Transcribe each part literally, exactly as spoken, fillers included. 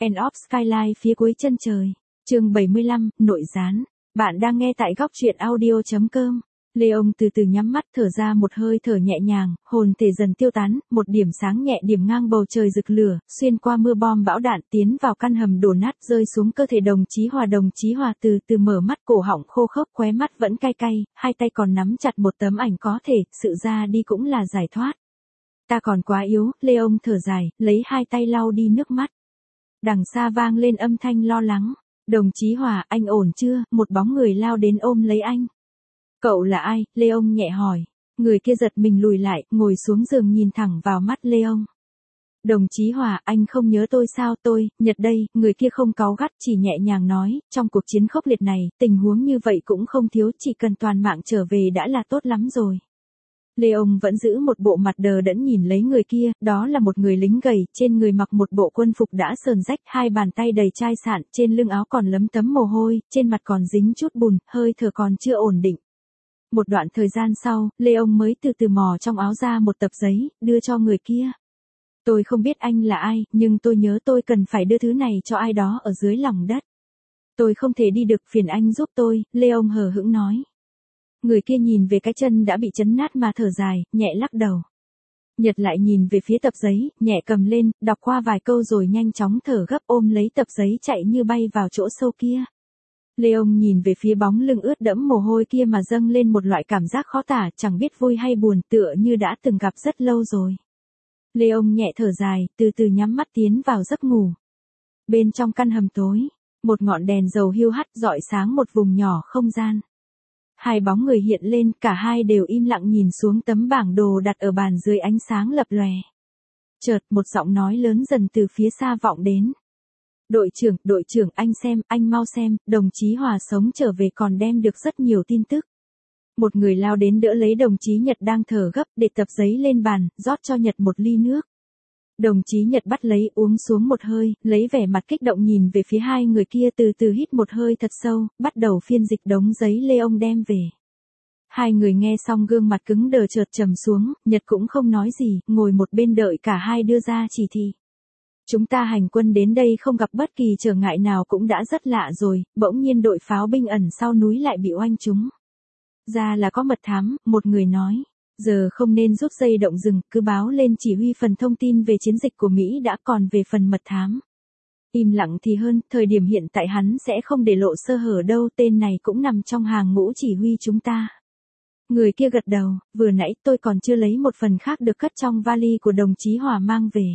End of Skyline phía cuối chân trời. Chương bảy mươi lăm, nội gián. Bạn đang nghe tại góc truyện audio chấm com. Leon từ từ nhắm mắt thở ra một hơi thở nhẹ nhàng, hồn thể dần tiêu tán, một điểm sáng nhẹ điểm ngang bầu trời rực lửa, xuyên qua mưa bom bão đạn tiến vào căn hầm đổ nát rơi xuống cơ thể đồng chí Hòa. Đồng chí Hòa từ từ mở mắt, cổ họng khô khốc, khóe mắt vẫn cay cay, hai tay còn nắm chặt một tấm ảnh có thể, sự ra đi cũng là giải thoát. Ta còn quá yếu, Leon thở dài, lấy hai tay lau đi nước mắt. Đằng xa vang lên âm thanh lo lắng. Đồng chí Hòa, anh ổn chưa? Một bóng người lao đến ôm lấy anh. Cậu là ai? Leon nhẹ hỏi. Người kia giật mình lùi lại, ngồi xuống giường nhìn thẳng vào mắt Leon. Đồng chí Hòa, anh không nhớ tôi sao? Tôi, Nhật đây. Người kia không cáu gắt, chỉ nhẹ nhàng nói, trong cuộc chiến khốc liệt này, tình huống như vậy cũng không thiếu, chỉ cần toàn mạng trở về đã là tốt lắm rồi. Leon vẫn giữ một bộ mặt đờ đẫn nhìn lấy người kia, đó là một người lính gầy, trên người mặc một bộ quân phục đã sờn rách, hai bàn tay đầy chai sạn, trên lưng áo còn lấm tấm mồ hôi, trên mặt còn dính chút bùn, hơi thở còn chưa ổn định. Một đoạn thời gian sau, Leon mới từ từ mò trong áo ra một tập giấy, đưa cho người kia. Tôi không biết anh là ai, nhưng tôi nhớ tôi cần phải đưa thứ này cho ai đó ở dưới lòng đất. Tôi không thể đi được, phiền anh giúp tôi, Leon hờ hững nói. Người kia nhìn về cái chân đã bị chấn nát mà thở dài, nhẹ lắc đầu. Nhật lại nhìn về phía tập giấy, nhẹ cầm lên, đọc qua vài câu rồi nhanh chóng thở gấp ôm lấy tập giấy chạy như bay vào chỗ sâu kia. Leon nhìn về phía bóng lưng ướt đẫm mồ hôi kia mà dâng lên một loại cảm giác khó tả, chẳng biết vui hay buồn, tựa như đã từng gặp rất lâu rồi. Leon nhẹ thở dài, từ từ nhắm mắt tiến vào giấc ngủ. Bên trong căn hầm tối, một ngọn đèn dầu hiu hắt rọi sáng một vùng nhỏ không gian. Hai bóng người hiện lên, cả hai đều im lặng nhìn xuống tấm bảng đồ đặt ở bàn dưới ánh sáng lập lòe. Chợt, một giọng nói lớn dần từ phía xa vọng đến. Đội trưởng, đội trưởng, anh xem, anh mau xem, đồng chí Hòa sống trở về còn đem được rất nhiều tin tức. Một người lao đến đỡ lấy đồng chí Nhật đang thở gấp, để tập giấy lên bàn, rót cho Nhật một ly nước. Đồng chí Nhật bắt lấy uống xuống một hơi, lấy vẻ mặt kích động nhìn về phía hai người kia, từ từ hít một hơi thật sâu, bắt đầu phiên dịch đống giấy Leon đem về. Hai người nghe xong gương mặt cứng đờ chợt trầm xuống, Nhật cũng không nói gì, ngồi một bên đợi cả hai đưa ra chỉ thị. Chúng ta hành quân đến đây không gặp bất kỳ trở ngại nào cũng đã rất lạ rồi, bỗng nhiên đội pháo binh ẩn sau núi lại bị oanh trúng. Ra là có mật thám, một người nói. Giờ không nên rút dây động rừng, cứ báo lên chỉ huy phần thông tin về chiến dịch của Mỹ đã, còn về phần mật thám. Im lặng thì hơn, thời điểm hiện tại hắn sẽ không để lộ sơ hở đâu, tên này cũng nằm trong hàng ngũ chỉ huy chúng ta. Người kia gật đầu, vừa nãy tôi còn chưa lấy một phần khác được cất trong vali của đồng chí Hòa mang về.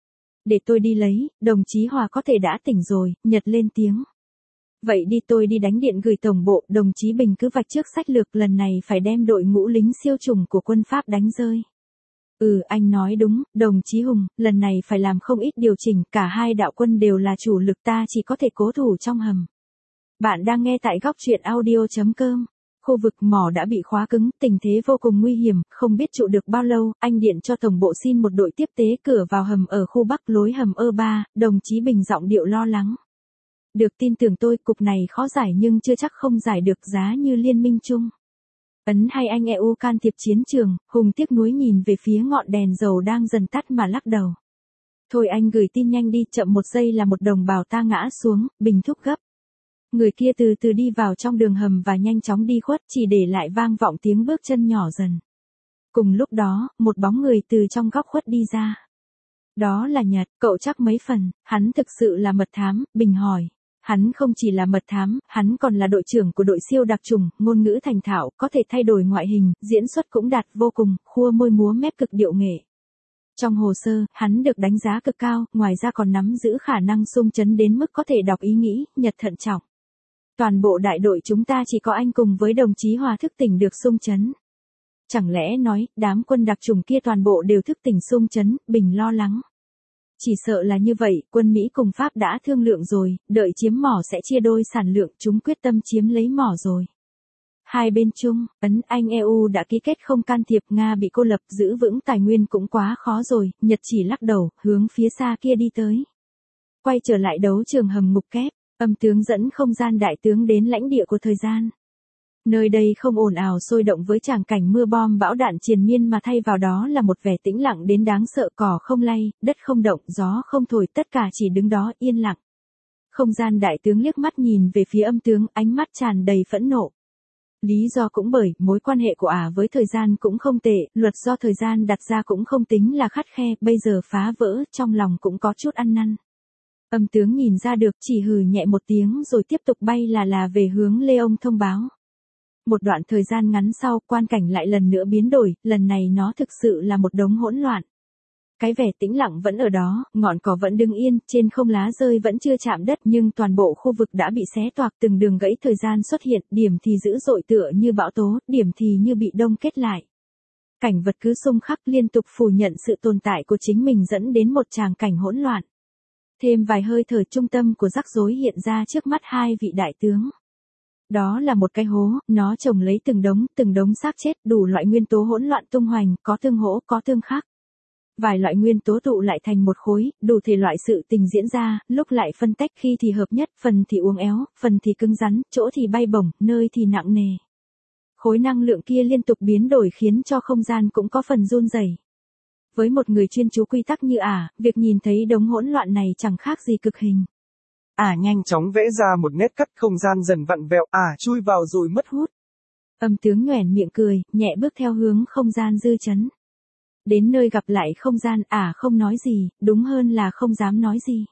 Để tôi đi lấy, đồng chí Hòa có thể đã tỉnh rồi, Nhật lên tiếng. Vậy đi, tôi đi đánh điện gửi tổng bộ, đồng chí Bình cứ vạch trước sách lược, lần này phải đem đội ngũ lính siêu trùng của quân Pháp đánh rơi. Ừ, anh nói đúng, đồng chí Hùng, lần này phải làm không ít điều chỉnh, cả hai đạo quân đều là chủ lực, ta chỉ có thể cố thủ trong hầm. Bạn đang nghe tại góc truyện audio chấm com. Khu vực mỏ đã bị khóa cứng, tình thế vô cùng nguy hiểm, không biết trụ được bao lâu, anh điện cho tổng bộ xin một đội tiếp tế cửa vào hầm ở khu Bắc lối hầm E ba, đồng chí Bình giọng điệu lo lắng. Được, tin tưởng tôi, cục này khó giải nhưng chưa chắc không giải được, giá như liên minh chung. Ấn hay anh e u can thiệp chiến trường, Hùng tiếc nuối nhìn về phía ngọn đèn dầu đang dần tắt mà lắc đầu. Thôi anh gửi tin nhanh đi, chậm một giây là một đồng bào ta ngã xuống, Bình thúc gấp. Người kia từ từ đi vào trong đường hầm và nhanh chóng đi khuất, chỉ để lại vang vọng tiếng bước chân nhỏ dần. Cùng lúc đó, một bóng người từ trong góc khuất đi ra. Đó là Nhật, cậu chắc mấy phần, hắn thực sự là mật thám, Bình hỏi. Hắn không chỉ là mật thám, hắn còn là đội trưởng của đội siêu đặc chủng, ngôn ngữ thành thạo, có thể thay đổi ngoại hình, diễn xuất cũng đạt vô cùng, khua môi múa mép cực điệu nghệ. Trong hồ sơ, hắn được đánh giá cực cao, ngoài ra còn nắm giữ khả năng xung chấn đến mức có thể đọc ý nghĩ, Nhật thận trọng. Toàn bộ đại đội chúng ta chỉ có anh cùng với đồng chí Hòa thức tỉnh được xung chấn. Chẳng lẽ nói, đám quân đặc chủng kia toàn bộ đều thức tỉnh xung chấn, Bình lo lắng. Chỉ sợ là như vậy, quân Mỹ cùng Pháp đã thương lượng rồi, đợi chiếm mỏ sẽ chia đôi sản lượng, chúng quyết tâm chiếm lấy mỏ rồi. Hai bên chung, Ấn, Anh e u đã ký kết không can thiệp, Nga bị cô lập, giữ vững tài nguyên cũng quá khó rồi, Nhật chỉ lắc đầu, hướng phía xa kia đi tới. Quay trở lại đấu trường hầm ngục kép, âm tướng dẫn không gian đại tướng đến lãnh địa của thời gian. Nơi đây không ồn ào sôi động với tràng cảnh mưa bom bão đạn triền miên mà thay vào đó là một vẻ tĩnh lặng đến đáng sợ, cỏ không lay, đất không động, gió không thổi, tất cả chỉ đứng đó yên lặng. Không gian đại tướng liếc mắt nhìn về phía âm tướng, ánh mắt tràn đầy phẫn nộ. Lý do cũng bởi, mối quan hệ của ả với thời gian cũng không tệ, luật do thời gian đặt ra cũng không tính là khắt khe, bây giờ phá vỡ, trong lòng cũng có chút ăn năn. Âm tướng nhìn ra được, chỉ hừ nhẹ một tiếng rồi tiếp tục bay là là về hướng Lê ông thông báo. Một đoạn thời gian ngắn sau, quan cảnh lại lần nữa biến đổi, lần này nó thực sự là một đống hỗn loạn. Cái vẻ tĩnh lặng vẫn ở đó, ngọn cỏ vẫn đứng yên, trên không lá rơi vẫn chưa chạm đất, nhưng toàn bộ khu vực đã bị xé toạc, từng đường gãy thời gian xuất hiện, điểm thì dữ dội tựa như bão tố, điểm thì như bị đông kết lại. Cảnh vật cứ xung khắc liên tục phủ nhận sự tồn tại của chính mình dẫn đến một tràng cảnh hỗn loạn. Thêm vài hơi thở, trung tâm của rắc rối hiện ra trước mắt hai vị đại tướng. Đó là một cái hố, nó chồng lấy từng đống, từng đống xác chết, đủ loại nguyên tố hỗn loạn tung hoành, có tương hỗ, có tương khắc. Vài loại nguyên tố tụ lại thành một khối, đủ thể loại sự tình diễn ra, lúc lại phân tách, khi thì hợp nhất, phần thì uốn éo, phần thì cứng rắn, chỗ thì bay bổng, nơi thì nặng nề. Khối năng lượng kia liên tục biến đổi khiến cho không gian cũng có phần run rẩy. Với một người chuyên chú quy tắc như ả, việc nhìn thấy đống hỗn loạn này chẳng khác gì cực hình. Ả nhanh chóng vẽ ra một nét cắt, không gian dần vặn vẹo, ả chui vào rồi mất hút. Âm tướng nhoẻn miệng cười, nhẹ bước theo hướng không gian dư chấn. Đến nơi gặp lại không gian, ả không nói gì, đúng hơn là không dám nói gì.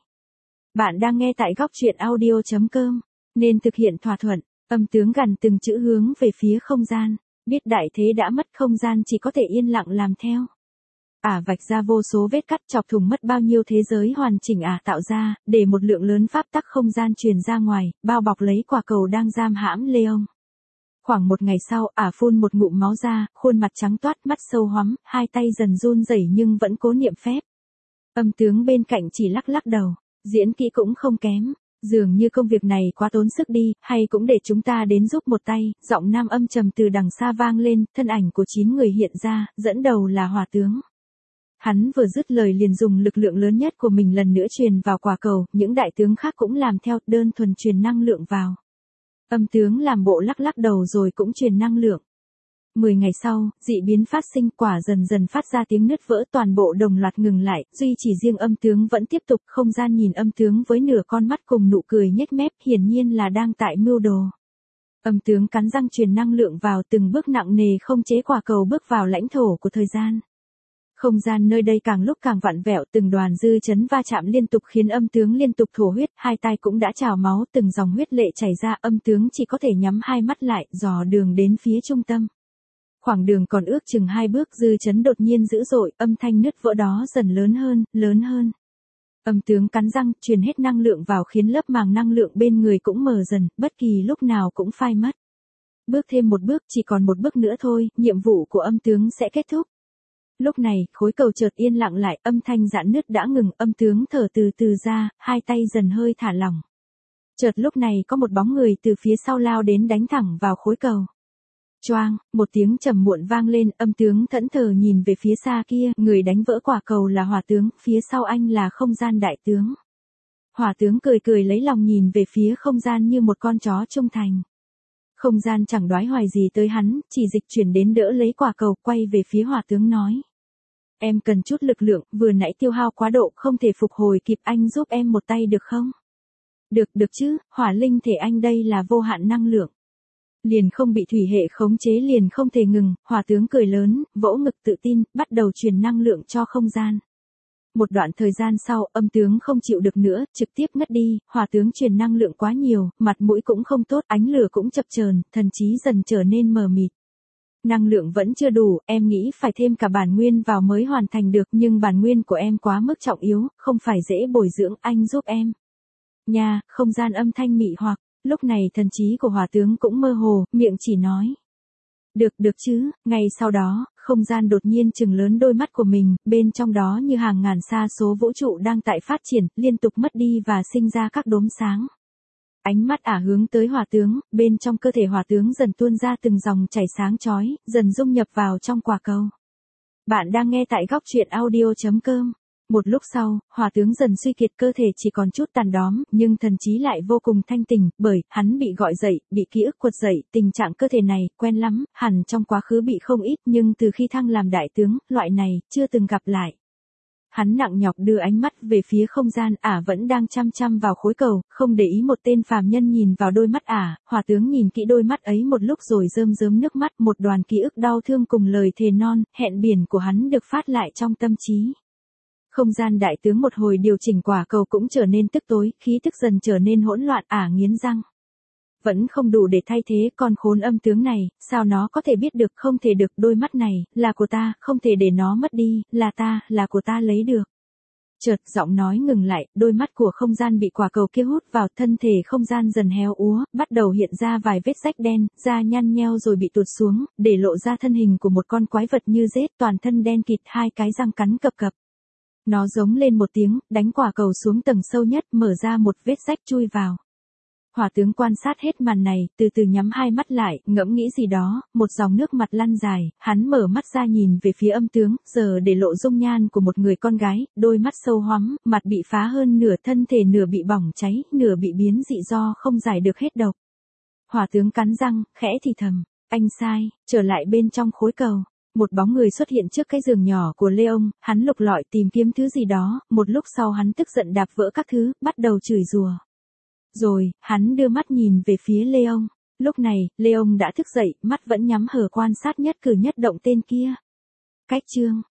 Bạn đang nghe tại góc truyện audio chấm com, nên thực hiện thỏa thuận. Âm tướng gằn từng chữ hướng về phía không gian, biết đại thế đã mất, không gian chỉ có thể yên lặng làm theo. Ả vạch ra vô số vết cắt, chọc thủng mất bao nhiêu thế giới hoàn chỉnh ả tạo ra, để một lượng lớn pháp tắc không gian truyền ra ngoài, bao bọc lấy quả cầu đang giam hãm Leon. Khoảng một ngày sau, ả phun một ngụm máu ra, khuôn mặt trắng toát, mắt sâu hoắm, hai tay dần run rẩy nhưng vẫn cố niệm phép. Âm tướng bên cạnh chỉ lắc lắc đầu, diễn kỹ cũng không kém. Dường như công việc này quá tốn sức đi, hay cũng để chúng ta đến giúp một tay. Giọng nam âm trầm từ đằng xa vang lên, thân ảnh của chín người hiện ra, dẫn đầu là Hỏa tướng. Hắn vừa dứt lời liền dùng lực lượng lớn nhất của mình lần nữa truyền vào quả cầu, những đại tướng khác cũng làm theo, đơn thuần truyền năng lượng vào. Âm tướng làm bộ lắc lắc đầu rồi cũng truyền năng lượng. Mười ngày sau, dị biến phát sinh, quả dần dần phát ra tiếng nứt vỡ, toàn bộ đồng loạt ngừng lại, duy chỉ riêng âm tướng vẫn tiếp tục. Không gian nhìn âm tướng với nửa con mắt cùng nụ cười nhếch mép, hiển nhiên là đang tại mưu đồ. Âm tướng cắn răng truyền năng lượng vào, từng bước nặng nề không chế quả cầu bước vào lãnh thổ của thời gian. Không gian nơi đây càng lúc càng vặn vẹo, từng đoàn dư chấn va chạm liên tục khiến âm tướng liên tục thổ huyết, hai tay cũng đã trào máu, từng dòng huyết lệ chảy ra, âm tướng chỉ có thể nhắm hai mắt lại, dò đường đến phía trung tâm. Khoảng đường còn ước chừng hai bước, dư chấn đột nhiên dữ dội, âm thanh nứt vỡ đó dần lớn hơn, lớn hơn. Âm tướng cắn răng, truyền hết năng lượng vào khiến lớp màng năng lượng bên người cũng mờ dần, bất kỳ lúc nào cũng phai mất. Bước thêm một bước, chỉ còn một bước nữa thôi, nhiệm vụ của âm tướng sẽ kết thúc. Lúc này, khối cầu chợt yên lặng lại, âm thanh giãn nứt đã ngừng, âm tướng thở từ từ ra, hai tay dần hơi thả lỏng. Chợt lúc này có một bóng người từ phía sau lao đến đánh thẳng vào khối cầu. Choang, một tiếng trầm muộn vang lên, âm tướng thẫn thờ nhìn về phía xa kia, người đánh vỡ quả cầu là Hỏa tướng, phía sau anh là không gian đại tướng. Hỏa tướng cười cười lấy lòng nhìn về phía không gian như một con chó trung thành. Không gian chẳng đoái hoài gì tới hắn, chỉ dịch chuyển đến đỡ lấy quả cầu, quay về phía Hỏa tướng nói. Em cần chút lực lượng, vừa nãy tiêu hao quá độ, không thể phục hồi kịp, anh giúp em một tay được không? Được, được chứ, hỏa linh thể anh đây là vô hạn năng lượng. Liền không bị thủy hệ khống chế, liền không thể ngừng. Hỏa tướng cười lớn, vỗ ngực tự tin, bắt đầu truyền năng lượng cho không gian. Một đoạn thời gian sau, âm tướng không chịu được nữa, trực tiếp ngất đi. Hỏa tướng truyền năng lượng quá nhiều, mặt mũi cũng không tốt, ánh lửa cũng chập chờn, thần trí dần trở nên mờ mịt. Năng lượng vẫn chưa đủ, em nghĩ phải thêm cả bản nguyên vào mới hoàn thành được, nhưng bản nguyên của em quá mức trọng yếu, không phải dễ bồi dưỡng, anh giúp em. Nha, không gian âm thanh mị hoặc, lúc này thần trí của Hỏa tướng cũng mơ hồ, miệng chỉ nói. Được, được chứ. Ngay sau đó, không gian đột nhiên trừng lớn đôi mắt của mình, bên trong đó như hàng ngàn sa số vũ trụ đang tại phát triển, liên tục mất đi và sinh ra các đốm sáng. Ánh mắt ả hướng tới Hỏa tướng, bên trong cơ thể Hỏa tướng dần tuôn ra từng dòng chảy sáng chói, dần dung nhập vào trong quả cầu. Bạn đang nghe tại góc truyện audio chấm com. Một lúc sau, hỏa tướng dần suy kiệt, cơ thể chỉ còn chút tàn đóm, nhưng thần trí lại vô cùng thanh tỉnh, bởi, hắn bị gọi dậy, bị ký ức quật dậy, tình trạng cơ thể này, quen lắm, hẳn trong quá khứ bị không ít, nhưng từ khi thăng làm đại tướng, loại này, chưa từng gặp lại. Hắn nặng nhọc đưa ánh mắt về phía không gian, ả vẫn đang chăm chăm vào khối cầu, không để ý một tên phàm nhân nhìn vào đôi mắt ả, hỏa tướng nhìn kỹ đôi mắt ấy một lúc rồi rơm rớm nước mắt, một đoàn ký ức đau thương cùng lời thề non, hẹn biển của hắn được phát lại trong tâm trí. Không gian đại tướng một hồi điều chỉnh quả cầu cũng trở nên tức tối, khí tức dần trở nên hỗn loạn, ả nghiến răng. Vẫn không đủ để thay thế con khốn âm tướng này, sao nó có thể biết được, không thể được, đôi mắt này, là của ta, không thể để nó mất đi, là ta, là của ta lấy được. Chợt giọng nói ngừng lại, đôi mắt của không gian bị quả cầu kia hút vào, thân thể không gian dần héo úa, bắt đầu hiện ra vài vết rách đen, da nhăn nheo rồi bị tuột xuống, để lộ ra thân hình của một con quái vật như rết, toàn thân đen kịt, hai cái răng cắn cập cập. Nó giống lên một tiếng, đánh quả cầu xuống tầng sâu nhất, mở ra một vết rách chui vào. Hỏa tướng quan sát hết màn này, từ từ nhắm hai mắt lại, ngẫm nghĩ gì đó, một dòng nước mặt lăn dài, hắn mở mắt ra nhìn về phía âm tướng, giờ để lộ dung nhan của một người con gái, đôi mắt sâu hoắm, mặt bị phá hơn nửa, thân thể nửa bị bỏng cháy, nửa bị biến dị do không giải được hết độc. Hỏa tướng cắn răng, khẽ thì thầm, anh sai, trở lại bên trong khối cầu. Một bóng người xuất hiện trước cái giường nhỏ của Leon, hắn lục lọi tìm kiếm thứ gì đó, một lúc sau hắn tức giận đạp vỡ các thứ, bắt đầu chửi rủa. Rồi, hắn đưa mắt nhìn về phía Leon. Lúc này, Leon đã thức dậy, mắt vẫn nhắm hờ quan sát nhất cử nhất động tên kia. Cách chương